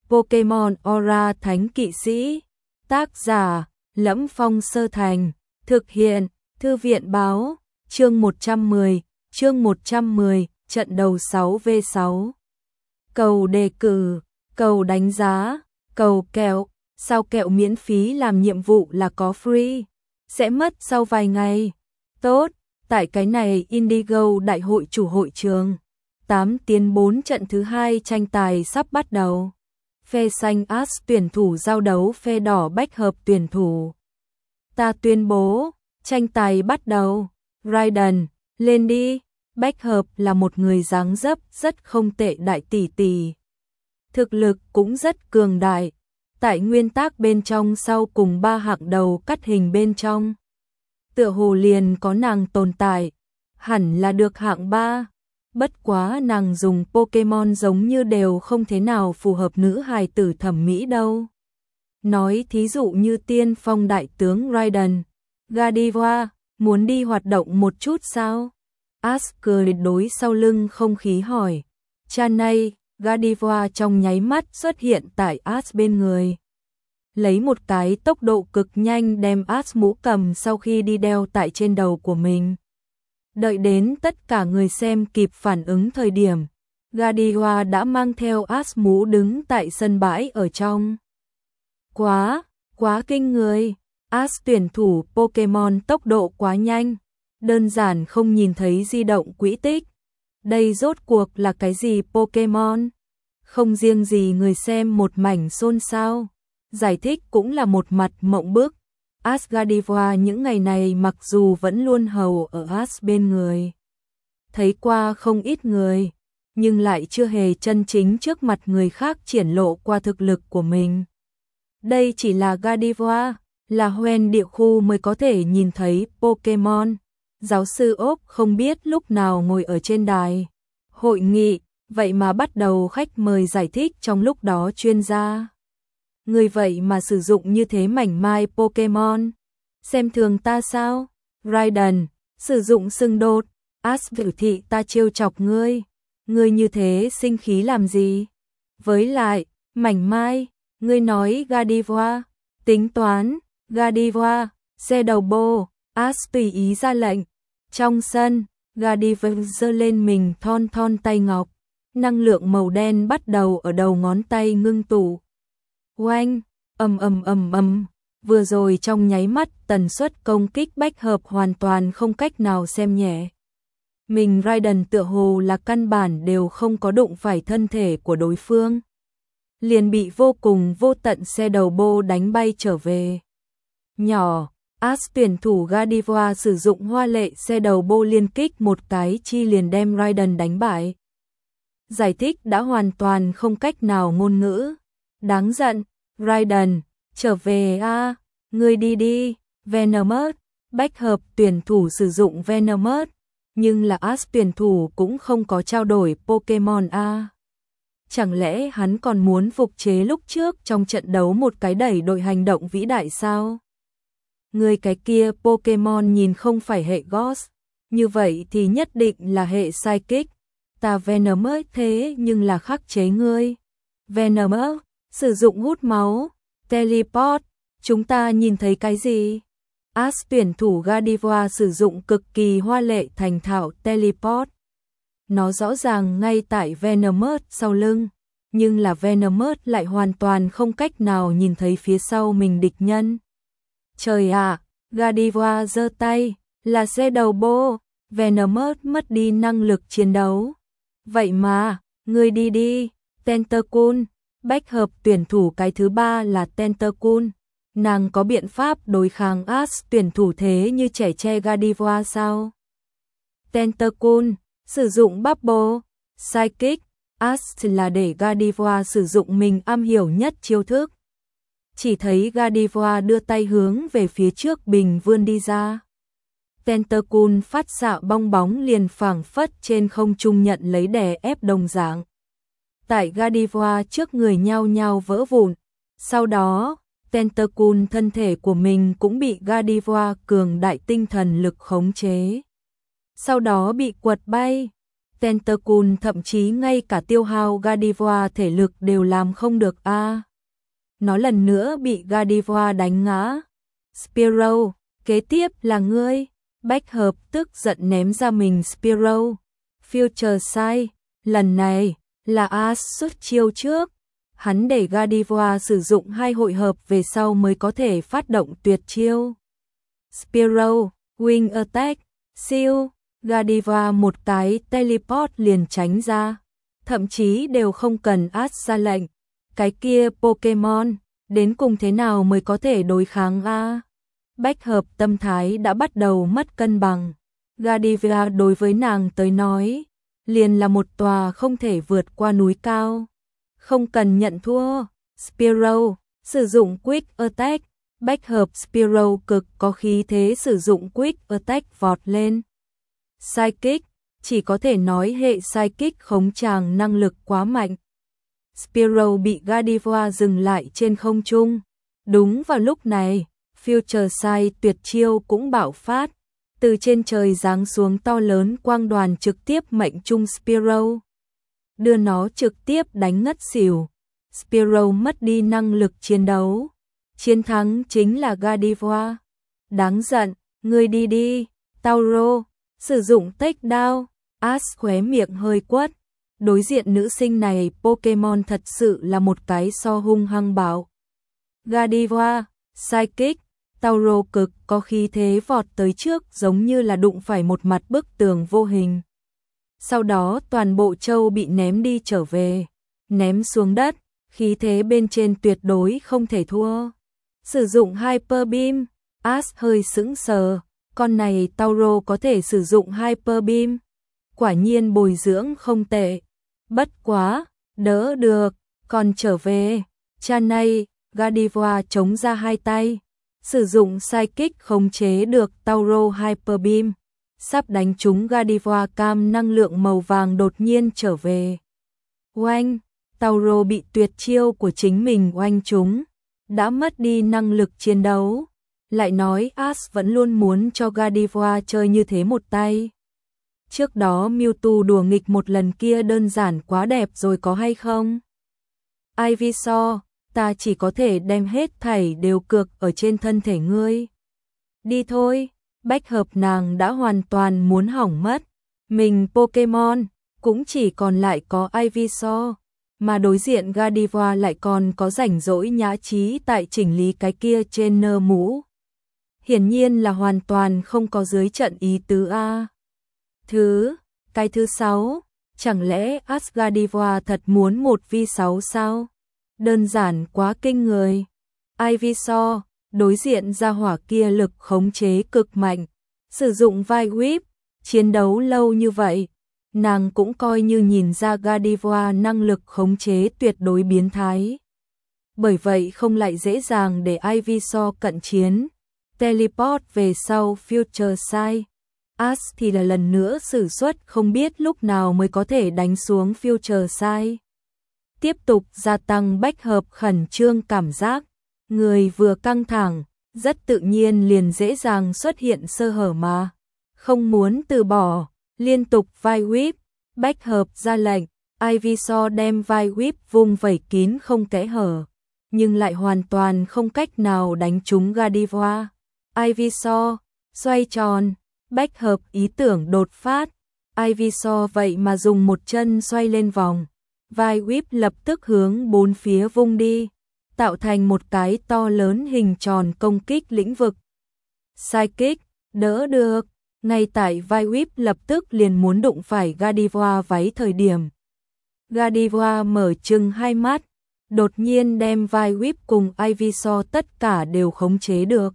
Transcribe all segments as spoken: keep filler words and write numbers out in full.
Pokemon Aura Thánh Kỵ Sĩ. Tác giả: Lẫm Phong Sơ Thành. Thực hiện: Thư viện báo. Chương một trăm mười. Chương một trăm mười. Trận đầu sáu vs sáu. Cầu đề cử, cầu đánh giá, cầu kẹo. Sao kẹo miễn phí làm nhiệm vụ là có free? Sẽ mất sau vài ngày. Tốt, tại cái này Indigo Đại hội chủ hội trường. tám tiến bốn trận thứ hai tranh tài sắp bắt đầu. Phe xanh Ash tuyển thủ giao đấu phe đỏ bách hợp tuyển thủ. Ta tuyên bố, tranh tài bắt đầu. Raiden, lên đi. Bách hợp là một người dáng dấp rất không tệ đại tỷ tỷ. Thực lực cũng rất cường đại. Tại nguyên tắc bên trong sau cùng ba hạng đầu cắt hình bên trong. Tựa hồ liền có nàng tồn tại. Hẳn là được hạng ba. Bất quá nàng dùng Pokemon giống như đều không thế nào phù hợp nữ hài tử thẩm mỹ đâu. Nói thí dụ như tiên phong đại tướng Raiden. Gardevoir, muốn đi hoạt động một chút sao? Ash cười đối sau lưng không khí hỏi. Cha nay, Gardevoir trong nháy mắt xuất hiện tại Ash bên người. Lấy một cái tốc độ cực nhanh đem Ash mũ cầm sau khi đi đeo tại trên đầu của mình. Đợi đến tất cả người xem kịp phản ứng thời điểm, Gardevoir đã mang theo Ash mũ đứng tại sân bãi ở trong. Quá, quá kinh người. Ash tuyển thủ Pokemon tốc độ quá nhanh, đơn giản không nhìn thấy di động quỹ tích. Đây rốt cuộc là cái gì Pokemon? Không riêng gì người xem một mảnh xôn xao, giải thích cũng là một mặt mộng bức. Ash Gardevoir những ngày này mặc dù vẫn luôn hầu ở Ash bên người, thấy qua không ít người, nhưng lại chưa hề chân chính trước mặt người khác triển lộ qua thực lực của mình. Đây chỉ là Gardevoir, là hoen địa khu mới có thể nhìn thấy Pokemon. Giáo sư ốp không biết lúc nào ngồi ở trên đài hội nghị, vậy mà bắt đầu khách mời giải thích trong lúc đó chuyên gia. Người vậy mà sử dụng như thế mảnh mai Pokemon. Xem thường ta sao? Raiden, sử dụng xưng đột. Ash biểu thị ta trêu chọc ngươi. Ngươi như thế sinh khí làm gì? Với lại, mảnh mai, ngươi nói Gardevoir, tính toán, Gardevoir, xe đầu bô. Ash tùy ý ra lệnh. Trong sân, Gardevoir giơ lên mình thon thon tay ngọc. Năng lượng màu đen bắt đầu ở đầu ngón tay ngưng tụ. Oanh, ầm ầm ầm ầm, vừa rồi trong nháy mắt tần suất công kích bách hợp hoàn toàn không cách nào xem nhẹ. Mình Raiden tựa hồ là căn bản đều không có đụng phải thân thể của đối phương. Liền bị vô cùng vô tận xe đầu bô đánh bay trở về. Nhỏ, Ash tuyển thủ Gardevoir sử dụng hoa lệ xe đầu bô liên kích một cái chi liền đem Raiden đánh bại. Giải thích đã hoàn toàn không cách nào ngôn ngữ. Đáng giận, Raiden, trở về a, à, ngươi đi đi. Venomous, bách hợp tuyển thủ sử dụng Venomous, nhưng là Ash tuyển thủ cũng không có trao đổi Pokemon a. À. Chẳng lẽ hắn còn muốn phục chế lúc trước trong trận đấu một cái đẩy đội hành động vĩ đại sao? Người cái kia Pokemon nhìn không phải hệ Ghost, như vậy thì nhất định là hệ Psychic. Ta Venomous thế nhưng là khắc chế ngươi. Venomous, sử dụng hút máu, teleport, chúng ta nhìn thấy cái gì? Ash tuyển thủ Gardevoir sử dụng cực kỳ hoa lệ thành thạo teleport. Nó rõ ràng ngay tại Venomous sau lưng, nhưng là Venomous lại hoàn toàn không cách nào nhìn thấy phía sau mình địch nhân. Trời ạ, à, Gardevoir giơ tay, là xe đầu bô, Venomous mất đi năng lực chiến đấu. Vậy mà, ngươi đi đi, Tentacool, bách hợp tuyển thủ cái thứ ba là Tentacool. Nàng có biện pháp đối kháng Ash tuyển thủ thế như trẻ tre Gardevoir sao? Tentacool, sử dụng Bubble, Psychic, Ash là để Gardevoir sử dụng mình am hiểu nhất chiêu thức. Chỉ thấy Gardevoir đưa tay hướng về phía trước bình vươn đi ra. Tentacool phát xạ bong bóng liền phảng phất trên không trung nhận lấy đè ép đồng dạng. Tại Gardevoir trước người nhao nhao vỡ vụn. Sau đó, Tentacool thân thể của mình cũng bị Gardevoir cường đại tinh thần lực khống chế. Sau đó bị quật bay. Tentacool thậm chí ngay cả tiêu hao Gardevoir thể lực đều làm không được a. À. Nó lần nữa bị Gardevoir đánh ngã. Spearow, kế tiếp là ngươi. Bách hợp tức giận ném ra mình Spearow. Future Sight, lần này là Ash xuất chiêu trước. Hắn để Gardevoir sử dụng hai hội hợp về sau mới có thể phát động tuyệt chiêu. Spearow, Wing Attack, siêu, Gardevoir một cái teleport liền tránh ra. Thậm chí đều không cần Ash ra lệnh. Cái kia Pokemon, đến cùng thế nào mới có thể đối kháng a? Bách hợp tâm thái đã bắt đầu mất cân bằng. Gardevoir đối với nàng tới nói, liền là một tòa không thể vượt qua núi cao. Không cần nhận thua. Spearow, sử dụng Quick Attack. Bách hợp Spearow cực có khí thế sử dụng Quick Attack vọt lên. Psychic, chỉ có thể nói hệ Psychic khống tràng năng lực quá mạnh. Spearow bị Gardevoir dừng lại trên không trung. Đúng vào lúc này, Future Sight tuyệt chiêu cũng bạo phát. Từ trên trời giáng xuống to lớn quang đoàn trực tiếp mệnh trung Spearow. Đưa nó trực tiếp đánh ngất xỉu. Spearow mất đi năng lực chiến đấu. Chiến thắng chính là Gardevoir. Đáng giận, ngươi đi đi, Tauro, sử dụng takedown. Ash khóe miệng hơi quất. Đối diện nữ sinh này Pokemon thật sự là một cái so hung hăng bạo. Gardevoir, Psychic, Tauro cực có khí thế vọt tới trước giống như là đụng phải một mặt bức tường vô hình. Sau đó toàn bộ châu bị ném đi trở về, ném xuống đất, khí thế bên trên tuyệt đối không thể thua. Sử dụng Hyper Beam, Ash hơi sững sờ, con này Tauro có thể sử dụng Hyper Beam. Quả nhiên bồi dưỡng không tệ. Bất quá, đỡ được, còn trở về. Cha này, Gardevoir chống ra hai tay, sử dụng Psychic khống chế được Tauro Hyper Beam. Sắp đánh trúng Gardevoir cam năng lượng màu vàng đột nhiên trở về. Oanh, Tauro bị tuyệt chiêu của chính mình oanh trúng, đã mất đi năng lực chiến đấu. Lại nói Ash vẫn luôn muốn cho Gardevoir chơi như thế một tay. Trước đó Mewtwo đùa nghịch một lần kia đơn giản quá đẹp rồi có hay không? Ivysaur, ta chỉ có thể đem hết thảy đều cược ở trên thân thể ngươi. Đi thôi, bách hợp nàng đã hoàn toàn muốn hỏng mất. Mình Pokemon, cũng chỉ còn lại có Ivysaur, mà đối diện Gardevoir lại còn có rảnh rỗi nhã trí tại chỉnh lý cái kia trên nơ mũ. Hiển nhiên là hoàn toàn không có dưới trận ý tứ A. Thứ, cái thứ sáu, chẳng lẽ Gardevoir thật muốn một vi sáu sao? Đơn giản quá kinh người. Ivysaur, đối diện ra hỏa kia lực khống chế cực mạnh, sử dụng vai whip, chiến đấu lâu như vậy, nàng cũng coi như nhìn ra Gardevoir năng lực khống chế tuyệt đối biến thái. Bởi vậy không lại dễ dàng để Ivysaur cận chiến, teleport về sau Future Sight. Ash thì là lần nữa sử xuất không biết lúc nào mới có thể đánh xuống Future Sight. Tiếp tục gia tăng bách hợp khẩn trương cảm giác, người vừa căng thẳng, rất tự nhiên liền dễ dàng xuất hiện sơ hở mà. Không muốn từ bỏ, liên tục vai whip, bách hợp ra lệnh, Ivysaur đem vai whip vung vẩy kín không kẽ hở, nhưng lại hoàn toàn không cách nào đánh trúng Gardevoir. Ivysaur, xoay tròn, bách hợp ý tưởng đột phát, Ivysaur vậy mà dùng một chân xoay lên vòng, vai whip lập tức hướng bốn phía vung đi, tạo thành một cái to lớn hình tròn công kích lĩnh vực. Psychic, đỡ được, ngay tại vai whip lập tức liền muốn đụng phải Gardevoir váy thời điểm. Gardevoir mở trừng hai mắt, đột nhiên đem vai whip cùng Ivysaur tất cả đều khống chế được.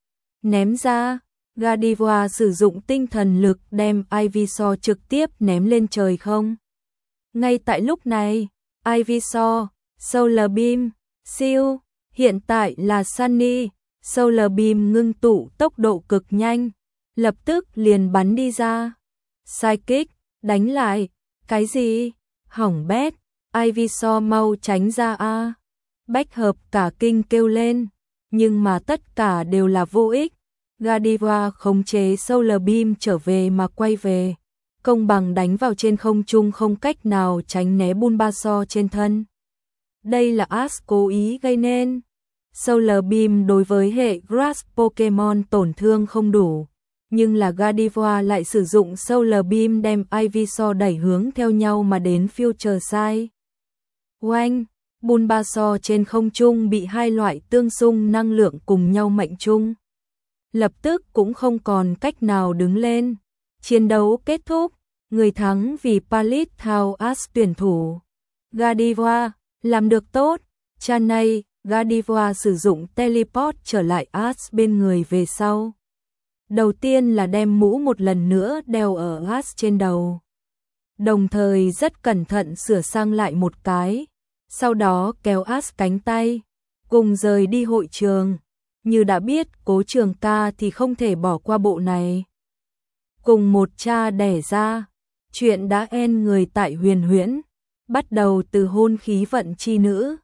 Ném ra, Gardevoir sử dụng tinh thần lực đem Ivysaur trực tiếp ném lên trời không. Ngay tại lúc này, Ivysaur, Solar Beam, siêu, hiện tại là Sunny, Solar Beam ngưng tụ tốc độ cực nhanh, lập tức liền bắn đi ra. Psychic, đánh lại, cái gì? Hỏng bét, Ivysaur mau tránh ra a. Bách hợp cả kinh kêu lên, nhưng mà tất cả đều là vô ích. Gardevoir khống chế Solar Beam trở về mà quay về, công bằng đánh vào trên không trung không cách nào tránh né Bulbasaur trên thân. Đây là Ash cố ý gây nên. Solar Beam đối với hệ Grass Pokemon tổn thương không đủ, nhưng là Gardevoir lại sử dụng Solar Beam đem Ivysaur đẩy hướng theo nhau mà đến Future Sight. Oanh, Bulbasaur trên không trung bị hai loại tương xung năng lượng cùng nhau mệnh trung. Lập tức cũng không còn cách nào đứng lên. Chiến đấu kết thúc, người thắng vì Pallet Town Ash tuyển thủ. Gardevoir, làm được tốt. Chan này, Gardevoir sử dụng teleport trở lại Ash bên người về sau. Đầu tiên là đem mũ một lần nữa đeo ở Ash trên đầu. Đồng thời rất cẩn thận sửa sang lại một cái. Sau đó kéo Ash cánh tay, cùng rời đi hội trường. Như đã biết Cố Trường Ca thì không thể bỏ qua bộ này. Cùng một cha đẻ ra, chuyện đã end người tại Huyền Huyễn, bắt đầu từ hôn khí vận chi nữ.